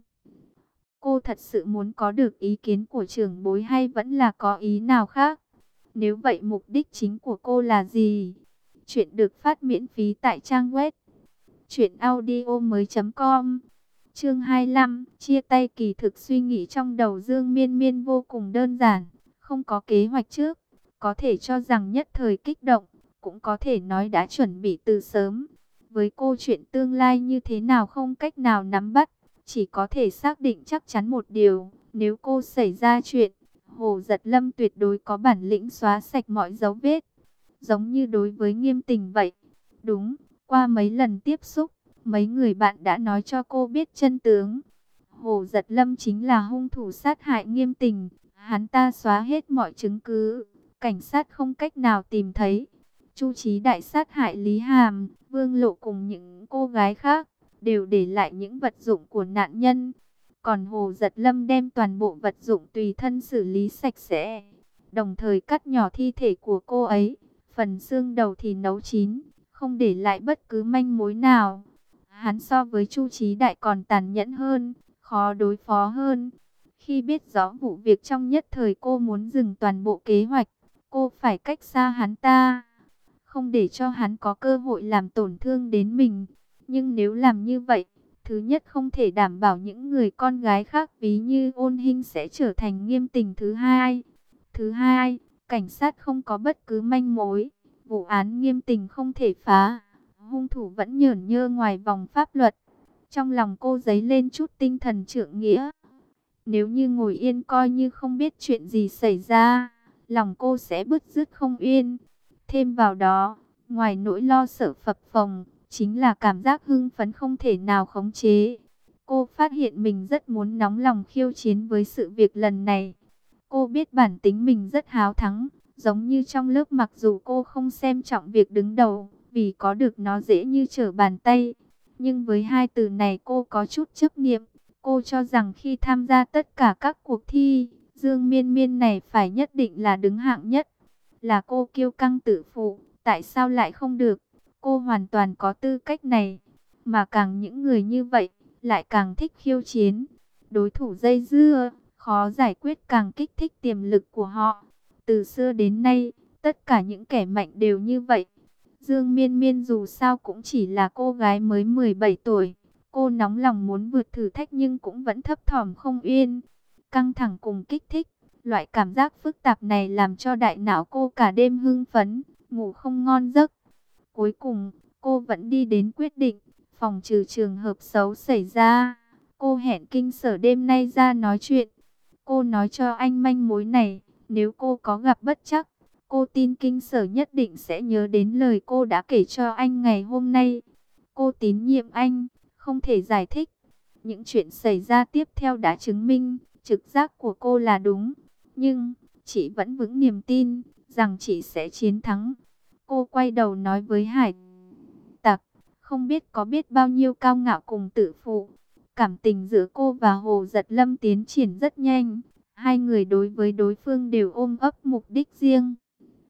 Speaker 1: Cô thật sự muốn có được ý kiến của trưởng bối hay vẫn là có ý nào khác? Nếu vậy mục đích chính của cô là gì? Chuyện được phát miễn phí tại trang web truyện audio mới chấm com. Chương hai mươi lăm, chia tay. Kỳ thực suy nghĩ trong đầu Dương Miên Miên vô cùng đơn giản, không có kế hoạch trước, có thể cho rằng nhất thời kích động, cũng có thể nói đã chuẩn bị từ sớm. Với cô chuyện tương lai như thế nào không cách nào nắm bắt, chỉ có thể xác định chắc chắn một điều, nếu cô xảy ra chuyện, Hồ Giật Lâm tuyệt đối có bản lĩnh xóa sạch mọi dấu vết, giống như đối với Nghiêm Tình vậy. Đúng, qua mấy lần tiếp xúc, mấy người bạn đã nói cho cô biết chân tướng. Hồ Giật Lâm chính là hung thủ sát hại Nghiêm Tình. Hắn ta xóa hết mọi chứng cứ, cảnh sát không cách nào tìm thấy. Chu Chí Đại sát hại Lý Hàm, Vương Lộ cùng những cô gái khác, đều để lại những vật dụng của nạn nhân. Còn Hồ Giật Lâm đem toàn bộ vật dụng tùy thân xử lý sạch sẽ, đồng thời cắt nhỏ thi thể của cô ấy, phần xương đầu thì nấu chín, không để lại bất cứ manh mối nào. Hắn so với Chu Chí Đại còn tàn nhẫn hơn, khó đối phó hơn. Khi biết rõ vụ việc trong nhất thời cô muốn dừng toàn bộ kế hoạch, cô phải cách xa hắn ta, không để cho hắn có cơ hội làm tổn thương đến mình. Nhưng nếu làm như vậy, thứ nhất không thể đảm bảo những người con gái khác ví như Ôn Hinh sẽ trở thành Nghiêm Tình. Thứ hai, thứ hai, cảnh sát không có bất cứ manh mối, vụ án Nghiêm Tình không thể phá, hung thủ vẫn nhởn nhơ ngoài vòng pháp luật. Trong lòng cô dấy lên chút tinh thần trượng nghĩa. Nếu như ngồi yên coi như không biết chuyện gì xảy ra, lòng cô sẽ bứt rứt không yên. Thêm vào đó, ngoài nỗi lo sợ phập phồng, chính là cảm giác hưng phấn không thể nào khống chế. Cô phát hiện mình rất muốn nóng lòng khiêu chiến với sự việc lần này. Cô biết bản tính mình rất háo thắng, giống như trong lớp mặc dù cô không xem trọng việc đứng đầu, vì có được nó dễ như trở bàn tay. Nhưng với hai từ này cô có chút chấp niệm. Cô cho rằng khi tham gia tất cả các cuộc thi, Dương Miên Miên này phải nhất định là đứng hạng nhất. Là cô kiêu căng tự phụ, tại sao lại không được? Cô hoàn toàn có tư cách này. Mà càng những người như vậy, lại càng thích khiêu chiến. Đối thủ dây dưa, khó giải quyết càng kích thích tiềm lực của họ. Từ xưa đến nay, tất cả những kẻ mạnh đều như vậy. Dương Miên Miên dù sao cũng chỉ là cô gái mới mười bảy tuổi. Cô nóng lòng muốn vượt thử thách nhưng cũng vẫn thấp thỏm không yên. Căng thẳng cùng kích thích, loại cảm giác phức tạp này làm cho đại não cô cả đêm hưng phấn, ngủ không ngon giấc. Cuối cùng, cô vẫn đi đến quyết định, phòng trừ trường hợp xấu xảy ra. Cô hẹn Kinh Sở đêm nay ra nói chuyện. Cô nói cho anh manh mối này, nếu cô có gặp bất trắc, cô tin Kinh Sở nhất định sẽ nhớ đến lời cô đã kể cho anh ngày hôm nay. Cô tín nhiệm anh, không thể giải thích. Những chuyện xảy ra tiếp theo đã chứng minh, trực giác của cô là đúng. Nhưng, chị vẫn vững niềm tin, rằng chị sẽ chiến thắng. Cô quay đầu nói với Hải Tặc, không biết có biết bao nhiêu cao ngạo cùng tự phụ. Cảm tình giữa cô và Hồ Giật Lâm tiến triển rất nhanh. Hai người đối với đối phương đều ôm ấp mục đích riêng.